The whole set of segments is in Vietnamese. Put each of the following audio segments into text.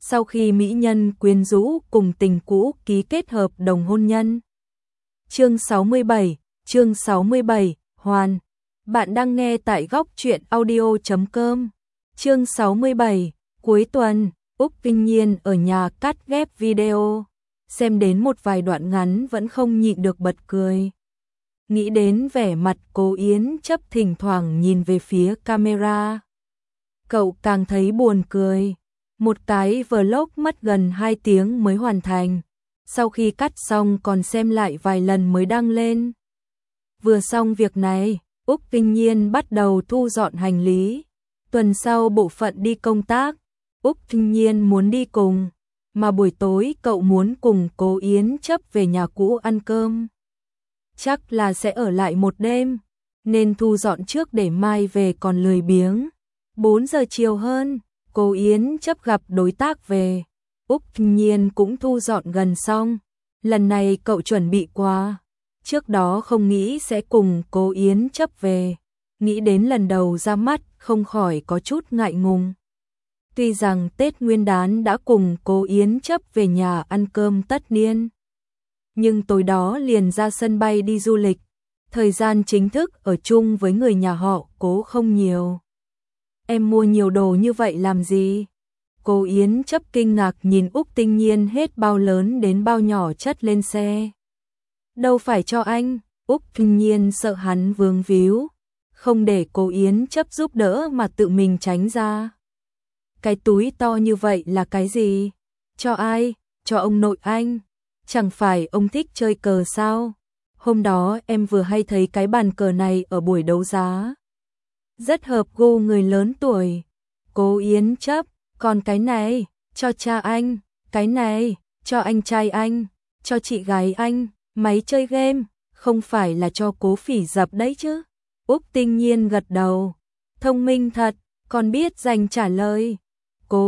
sau khi mỹ nhân quyến rũ cùng tình cũ ký kết hợp đồng hôn nhân. Chương 67, Hoàn. Bạn đang nghe tại góc truyện audio.com. Chương 67, cuối tuần, Úc Kinh Nhiên ở nhà cắt ghép video. Xem đến một vài đoạn ngắn vẫn không nhịn được bật cười. Nghĩ đến vẻ mặt Cố Yến Chấp thỉnh thoảng nhìn về phía camera. Cậu càng thấy buồn cười. Một cái vlog mất gần 2 tiếng mới hoàn thành. Sau khi cắt xong còn xem lại vài lần mới đăng lên. Vừa xong việc này, Úc Kinh Nhiên bắt đầu thu dọn hành lý. Tuần sau bộ phận đi công tác, Úc Kinh Nhiên muốn đi cùng, mà buổi tối cậu muốn cùng Cố Yến Chấp về nhà cũ ăn cơm. Chắc là sẽ ở lại một đêm, nên thu dọn trước để mai về còn lười biếng. 4 giờ chiều hơn, Cố Yến Chấp gặp đối tác về. Úc Kinh Nhiên cũng thu dọn gần xong. Lần này cậu chuẩn bị quà. Trước đó không nghĩ sẽ cùng Cố Yến Chấp về. Nghĩ đến lần đầu ra mắt không khỏi có chút ngại ngùng. Tuy rằng Tết Nguyên đán đã cùng Cố Yến Chấp về nhà ăn cơm tất niên, nhưng tối đó liền ra sân bay đi du lịch. Thời gian chính thức ở chung với người nhà họ Cố không nhiều. Em mua nhiều đồ như vậy làm gì? Cố Yến Chấp kinh ngạc nhìn Úc Kinh Nhiên hết bao lớn đến bao nhỏ chất lên xe. Đâu phải cho anh, Úc Kinh Nhiên sợ hắn vướng víu, không để Cố Yến Chấp giúp đỡ mà tự mình tránh ra. Cái túi to như vậy là cái gì? Cho ai? Cho ông nội anh. Chẳng phải ông thích chơi cờ sao? Hôm đó em vừa hay thấy cái bàn cờ này ở buổi đấu giá. Rất hợp gu người lớn tuổi. Cố Yến Chấp, còn cái này, cho cha anh, cái này, cho anh trai anh, cho chị gái anh, máy chơi game, không phải là cho Cố Phỉ Dập đấy chứ? Úc Kinh Nhiên gật đầu, thông minh thật, còn biết dành trả lời. Cố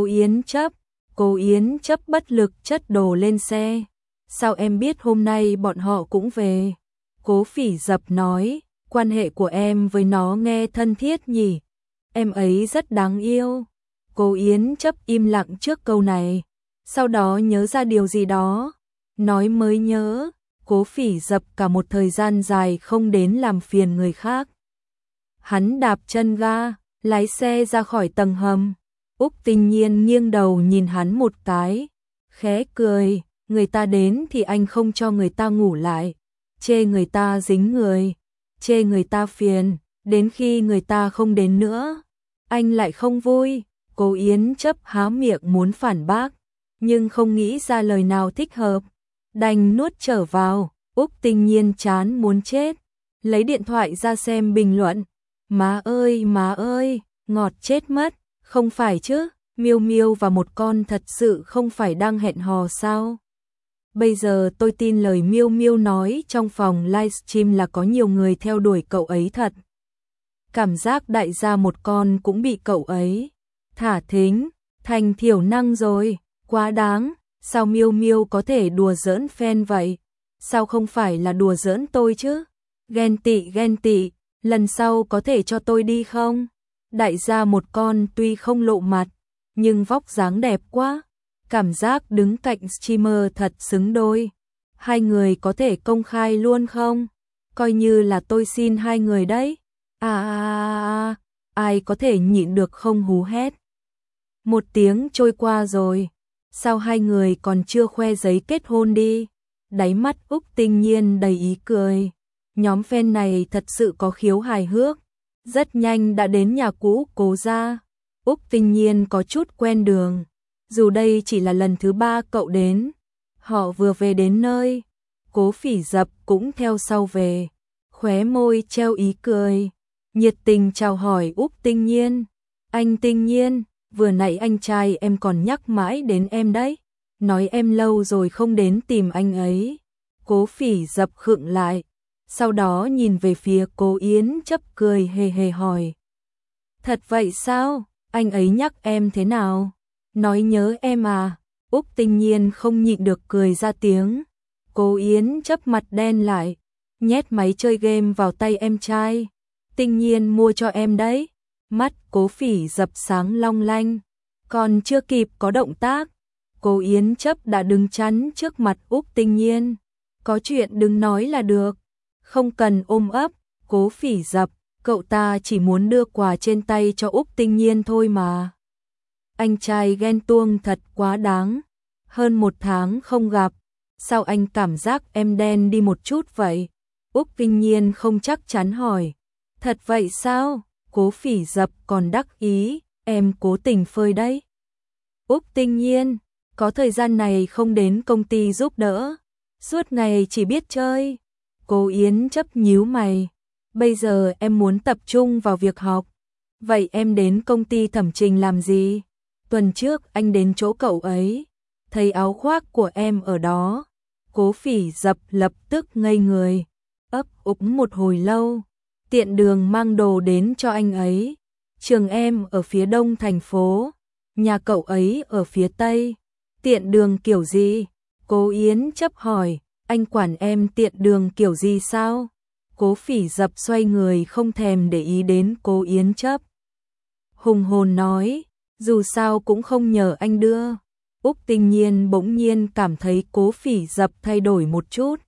Yến Chấp bất lực chất đồ lên xe. Sao em biết hôm nay bọn họ cũng về? Cố Phỉ Dập nói, quan hệ của em với nó nghe thân thiết nhỉ? Em ấy rất đáng yêu. Cố Yến Chấp im lặng trước câu này, sau đó nhớ ra điều gì đó, nói mới nhớ, Cố Phỉ Dập cả một thời gian dài không đến làm phiền người khác. Hắn đạp chân ga, lái xe ra khỏi tầng hầm. Úc Kinh Nhiên nghiêng đầu nhìn hắn một cái, khẽ cười, người ta đến thì anh không cho người ta ngủ lại, chê người ta dính người, chê người ta phiền, đến khi người ta không đến nữa, anh lại không vui. Cố Yến Chấp há miệng muốn phản bác, nhưng không nghĩ ra lời nào thích hợp, đành nuốt trở vào. Úc Kinh Nhiên chán muốn chết, lấy điện thoại ra xem bình luận. Má ơi, ngọt chết mất, không phải chứ, Miêu Miêu và một con thật sự không phải đang hẹn hò sao? Bây giờ tôi tin lời Miêu Miêu nói trong phòng livestream là có nhiều người theo đuổi cậu ấy thật. Cảm giác đại gia một con cũng bị cậu ấy thả thính, thành thiểu năng rồi, quá đáng, sao Miêu Miêu có thể đùa giỡn fan vậy? Sao không phải là đùa giỡn tôi chứ? Ghen tị, lần sau có thể cho tôi đi không? Đại gia một con tuy không lộ mặt, nhưng vóc dáng đẹp quá, cảm giác đứng cạnh streamer thật xứng đôi. Hai người có thể công khai luôn không? Coi như là tôi xin hai người đấy. Ai có thể nhịn được không hú hét. Một tiếng trôi qua rồi, sao hai người còn chưa khoe giấy kết hôn đi? Đáy mắt Úc Kinh Nhiên đầy ý cười. Nhóm fan này thật sự có khiếu hài hước. Rất nhanh đã đến nhà cũ Cố gia. Úc Kinh Nhiên có chút quen đường. Dù đây chỉ là lần thứ 3 cậu đến. Họ vừa về đến nơi, Cố Phỉ Dập cũng theo sau về. Khóe môi treo ý cười, nhiệt tình chào hỏi Úc Kinh Nhiên. Anh Kinh Nhiên, vừa nãy anh trai em còn nhắc mãi đến em đấy, nói em lâu rồi không đến tìm anh ấy. Cố Phỉ Dập khựng lại, sau đó nhìn về phía Cố Yến Chấp cười hề hề hỏi. Thật vậy sao, anh ấy nhắc em thế nào? Nói nhớ em à? Úc Kinh Nhiên không nhịn được cười ra tiếng. Cố Yến Chấp mặt đen lại, nhét máy chơi game vào tay em trai. Kinh Nhiên mua cho em đấy. Mắt Cố Phỉ Dập sáng long lanh, còn chưa kịp có động tác, Cố Yến Chấp đã đứng chắn trước mặt Úc Tinh Nhiên. Có chuyện đừng nói là được, không cần ôm ấp. Cố Phỉ Dập, cậu ta chỉ muốn đưa quà trên tay cho Úc Tinh Nhiên thôi mà. Anh trai ghen tuông thật quá đáng. Hơn 1 tháng không gặp, sao anh cảm giác em đen đi một chút vậy? Úc Tinh Nhiên không chắc chắn hỏi. Thật vậy sao? Cố Phỉ Dập còn đắc ý, em cố tình phơi đấy. Úc Tinh Nhiên, có thời gian này không đến công ty giúp đỡ, suốt ngày chỉ biết chơi. Cố Yến Chấp nhíu mày. Bây giờ em muốn tập trung vào việc học. Vậy em đến công ty thẩm trình làm gì? Tuần trước anh đến chỗ cậu ấy, thấy áo khoác của em ở đó. Cố Phỉ Dập lập tức ngây người, ấp úng một hồi lâu. Tiện đường mang đồ đến cho anh ấy. Trường em ở phía đông thành phố, nhà cậu ấy ở phía tây. Tiện đường kiểu gì? Cố Yến Chấp hỏi. Anh quản em tiện đường kiểu gì sao? Cố Phỉ Dập xoay người không thèm để ý đến Cố Yến Chấp. Hùng hồn nói, dù sao cũng không nhờ anh đưa. Úc Tinh Nhiên bỗng nhiên cảm thấy Cố Phỉ Dập thay đổi một chút.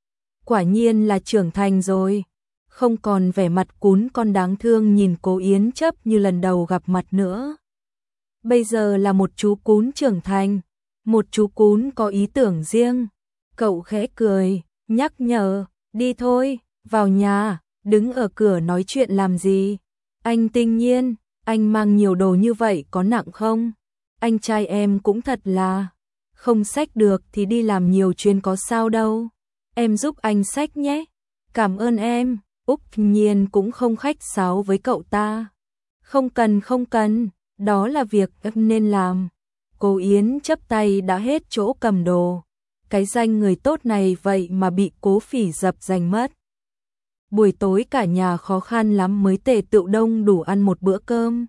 Quả nhiên là trưởng thành rồi, không còn vẻ mặt cún con đáng thương nhìn Cố Yến Chấp như lần đầu gặp mặt nữa. Bây giờ là một chú cún trưởng thành, một chú cún có ý tưởng riêng. Cậu khẽ cười, nhắc nhở, đi thôi, vào nhà, đứng ở cửa nói chuyện làm gì? Anh Tinh Nhiên, anh mang nhiều đồ như vậy có nặng không? Anh trai em cũng thật là, không xách được thì đi làm nhiều chuyến có sao đâu. Em giúp anh xách nhé. Cảm ơn em. Úc Nhiên cũng không khách sáo với cậu ta. Không cần, đó là việc em nên làm. Cố Yến Chấp tay đã hết chỗ cầm đồ. Cái danh người tốt này vậy mà bị Cố Phỉ Dập giành mất. Buổi tối cả nhà khó khăn lắm mới tề tựu đông đủ ăn một bữa cơm.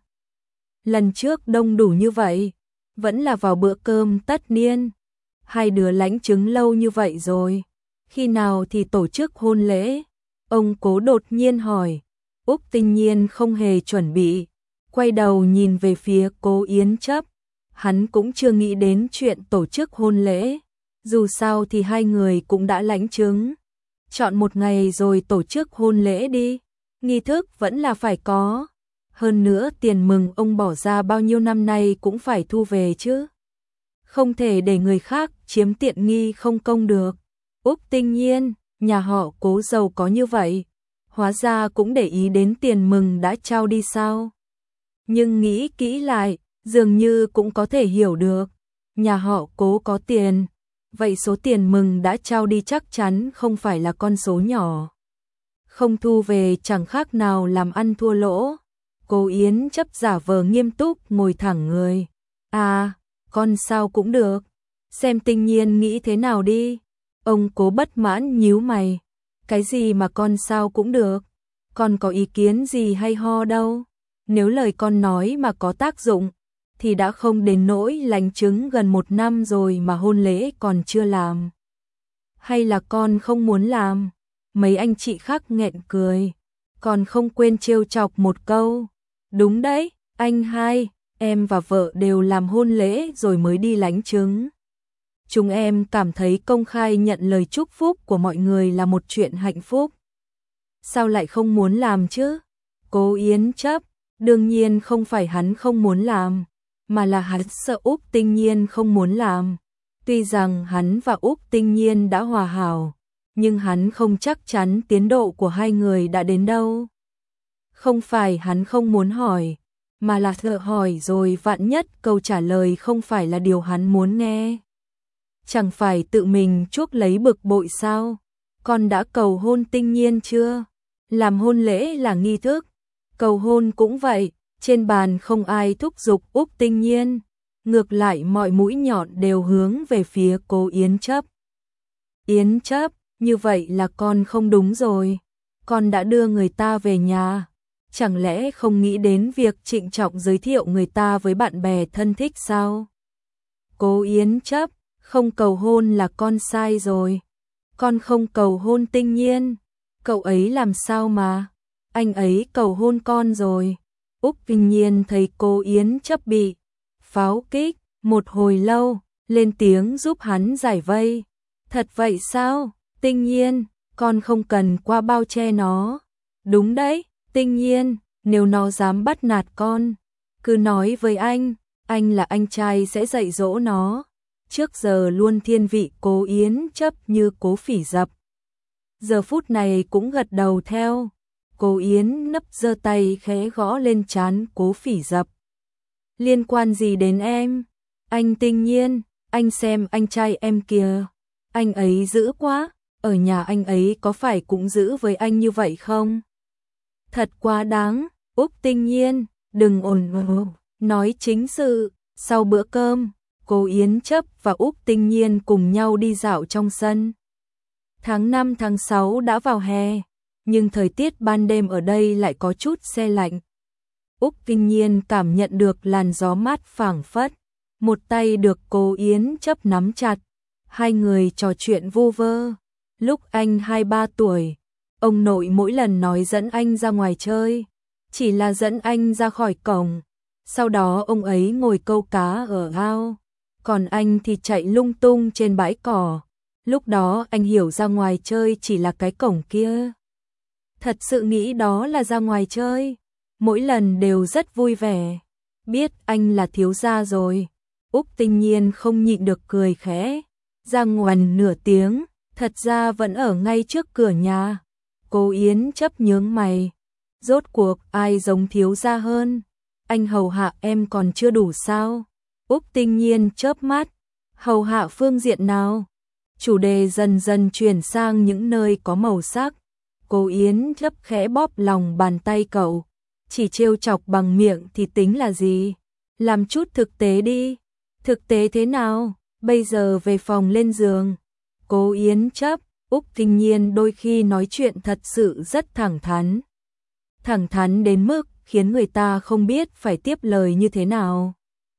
Lần trước đông đủ như vậy, vẫn là vào bữa cơm tất niên. Hai đứa lãnh chứng lâu như vậy rồi, khi nào thì tổ chức hôn lễ? Ông Cố đột nhiên hỏi. Úc Tinh Nhiên không hề chuẩn bị, quay đầu nhìn về phía Cố Yến Chấp. Hắn cũng chưa nghĩ đến chuyện tổ chức hôn lễ, dù sao thì hai người cũng đã lãnh chứng. Chọn một ngày rồi tổ chức hôn lễ đi, nghi thức vẫn là phải có. Hơn nữa tiền mừng ông bỏ ra bao nhiêu năm nay cũng phải thu về chứ. Không thể để người khác chiếm tiện nghi không công được. Úc Tinh Nhiên, nhà họ Cố giàu có như vậy, hóa ra cũng để ý đến tiền mừng đã trao đi sao? Nhưng nghĩ kỹ lại, dường như cũng có thể hiểu được. Nhà họ Cố có tiền, vậy số tiền mừng đã trao đi chắc chắn không phải là con số nhỏ. Không thu về chẳng khác nào làm ăn thua lỗ. Cố Yến Chấp giả vờ nghiêm túc ngồi thẳng người. À, con sao cũng được. Xem Tinh Nhiên nghĩ thế nào đi. Ông Cố bất mãn nhíu mày. Cái gì mà con sao cũng được? Con có ý kiến gì hay ho đâu. Nếu lời con nói mà có tác dụng, thì đã không đến nỗi lãnh chứng gần 1 năm rồi mà hôn lễ còn chưa làm. Hay là con không muốn làm? Mấy anh chị khác nghẹn cười, còn không quên trêu chọc một câu. Đúng đấy, anh hai, em và vợ đều làm hôn lễ rồi mới đi lãnh chứng. Chúng em cảm thấy công khai nhận lời chúc phúc của mọi người là một chuyện hạnh phúc. Sao lại không muốn làm chứ? Cố Yến Chấp, đương nhiên không phải hắn không muốn làm, mà là hắn sợ Úc Tinh Nhiên không muốn làm. Tuy rằng hắn và Úc Tinh Nhiên đã hòa hảo, nhưng hắn không chắc chắn tiến độ của hai người đã đến đâu. Không phải hắn không muốn hỏi, mà là sợ hỏi rồi vạn nhất câu trả lời không phải là điều hắn muốn nghe. Chẳng phải tự mình chuốc lấy bực bội sao? Con đã cầu hôn Tinh Nhiên chưa? Làm hôn lễ là nghi thức, cầu hôn cũng vậy, trên bàn không ai thúc giục Úc Tinh Nhiên, ngược lại mọi mũi nhọn đều hướng về phía Cố Yến Chấp. Yến Chấp, như vậy là con không đúng rồi, con đã đưa người ta về nhà, chẳng lẽ không nghĩ đến việc trịnh trọng giới thiệu người ta với bạn bè thân thích sao? Cố Yến Chấp, không cầu hôn là con sai rồi, con không cầu hôn Tinh Nhiên, cậu ấy làm sao mà, anh ấy cầu hôn con rồi. Úc Tinh Nhiên thấy Cố Yến Chấp bị pháo kích một hồi lâu, lên tiếng giúp hắn giải vây. Thật vậy sao? Tinh Nhiên, con không cần qua bao che nó. Đúng đấy, Tinh Nhiên, nếu nó dám bắt nạt con, cứ nói với anh là anh trai sẽ dạy dỗ nó. Trước giờ luôn thiên vị Cố Yến Chấp như Cố Phỉ Dập. Giờ phút này cũng gật đầu theo. Cố Yến Nấp giơ tay khẽ gõ lên trán Cố Phỉ Dập. Liên quan gì đến em? Anh Tinh Nhiên, anh xem anh trai em kìa. Anh ấy dữ quá, ở nhà anh ấy có phải cũng dữ với anh như vậy không? Thật quá đáng, Úc Tinh Nhiên, đừng ồn ào, nói chính sự. Sau bữa cơm, Cố Yến Chấp và Úc Tinh Nhiên cùng nhau đi dạo trong sân. Tháng 5 tháng 6 đã vào hè, nhưng thời tiết ban đêm ở đây lại có chút se lạnh. Úc Tinh Nhiên cảm nhận được làn gió mát phảng phất, một tay được Cố Yến Chấp nắm chặt, hai người trò chuyện vu vơ. Lúc anh 2-3 tuổi, ông nội mỗi lần nói dẫn anh ra ngoài chơi, chỉ là dẫn anh ra khỏi cổng, sau đó ông ấy ngồi câu cá ở ao, còn anh thì chạy lung tung trên bãi cỏ. Lúc đó anh hiểu ra ngoài chơi chỉ là cái cổng kia. Thật sự nghĩ đó là ra ngoài chơi, mỗi lần đều rất vui vẻ. Biết anh là thiếu gia rồi, Úc Tinh Nhiên không nhịn được cười khẽ. Ra ngoằn nửa tiếng, thật ra vẫn ở ngay trước cửa nhà. Cố Yến Chấp nhướng mày. Rốt cuộc ai giống thiếu gia hơn? Anh hầu hạ em còn chưa đủ sao? Úc Tinh Nhiên chớp mắt. Hầu hạ phương diện nào? Chủ đề dần dần chuyển sang những nơi có màu sắc. Cố Yến Chấp khẽ bóp lòng bàn tay cậu. Chỉ trêu chọc bằng miệng thì tính là gì? Làm chút thực tế đi. Thực tế thế nào? Bây giờ về phòng lên giường. Cố Yến Chấp, Úc Tinh Nhiên đôi khi nói chuyện thật sự rất thẳng thắn. Thẳng thắn đến mức khiến người ta không biết phải tiếp lời như thế nào.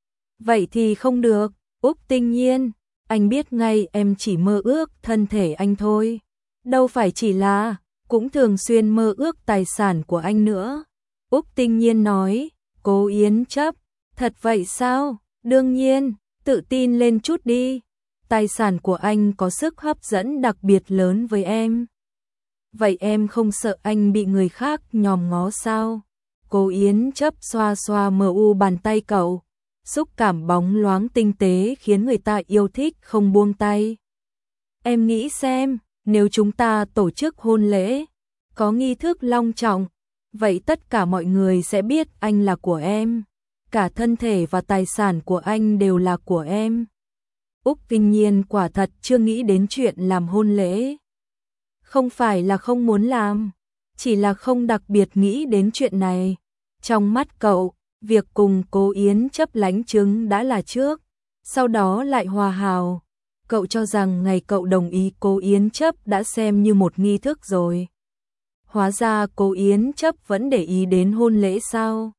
Vậy thì không được, Úc Tinh Nhiên, anh biết ngay em chỉ mơ ước thân thể anh thôi. Đâu phải chỉ là, cũng thường xuyên mơ ước tài sản của anh nữa. Úc Tinh Nhiên nói. Cố Yến Chấp, thật vậy sao? Đương nhiên, tự tin lên chút đi. Tài sản của anh có sức hấp dẫn đặc biệt lớn với em. Vậy em không sợ anh bị người khác nhòm ngó sao? Cố Yến Chấp xoa xoa mờ u bàn tay cậu. Xúc cảm bóng loáng tinh tế khiến người ta yêu thích không buông tay. Em nghĩ xem, nếu chúng ta tổ chức hôn lễ, có nghi thức long trọng, vậy tất cả mọi người sẽ biết anh là của em. Cả thân thể và tài sản của anh đều là của em. Úc Tinh Nhiên quả thật chưa nghĩ đến chuyện làm hôn lễ. Không phải là không muốn làm, chỉ là không đặc biệt nghĩ đến chuyện này. Trong mắt cậu, việc cùng Cố Yến Chấp lánh chứng đã là trước, sau đó lại hòa hảo. Cậu cho rằng ngày cậu đồng ý Cố Yến Chấp đã xem như một nghi thức rồi. Hóa ra Cố Yến Chấp vẫn để ý đến hôn lễ sao?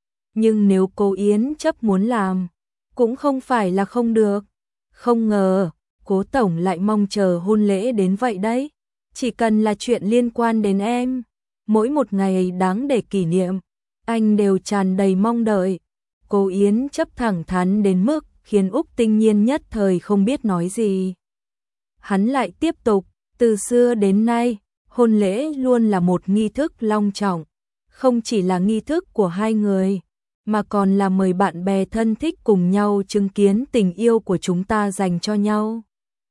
Nhưng nếu Cố Yến Chấp muốn làm, cũng không phải là không được. Không ngờ, Cố Tổng lại mong chờ hôn lễ đến vậy đấy. Chỉ cần là chuyện liên quan đến em, mỗi một ngày đáng để kỷ niệm, anh đều tràn đầy mong đợi. Cố Yến Chấp thẳng thắn đến mức khiến Úc Tinh Nhiên nhất thời không biết nói gì. Hắn lại tiếp tục, từ xưa đến nay, hôn lễ luôn là một nghi thức long trọng, không chỉ là nghi thức của hai người, mà còn là mời bạn bè thân thích cùng nhau chứng kiến tình yêu của chúng ta dành cho nhau.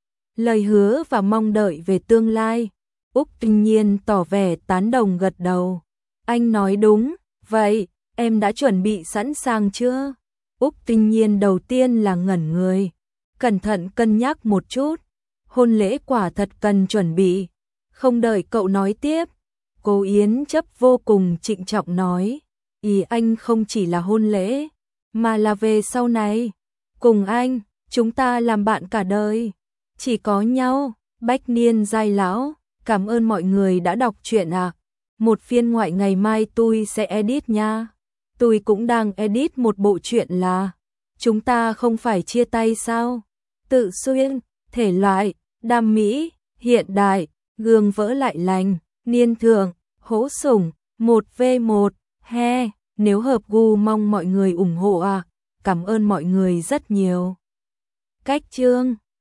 Lời hứa và mong đợi về tương lai. Úc Tinh Nhiên tỏ vẻ tán đồng gật đầu. Anh nói đúng, vậy, em đã chuẩn bị sẵn sàng chưa? Úc Tinh Nhiên đầu tiên là ngẩn người, cẩn thận cân nhắc một chút. Hôn lễ quả thật cần chuẩn bị. Không đợi cậu nói tiếp, Cố Yến Chấp vô cùng trịnh trọng nói. Ý anh không chỉ là hôn lễ, mà là về sau này. Cùng anh, chúng ta làm bạn cả đời. Chỉ có nhau, bách niên giai lão. Cảm ơn mọi người đã đọc truyện ạ. Một phiên ngoại ngày mai tôi sẽ edit nha. Tôi cũng đang edit một bộ truyện là Chúng ta không phải chia tay sao? Tự xuyên, thể loại, đam mỹ, hiện đại, gương vỡ lại lành, niên thượng, hỗ sủng, 1v1, he. Nếu hợp gu mong mọi người ủng hộ ạ. Cảm ơn mọi người rất nhiều. cách chương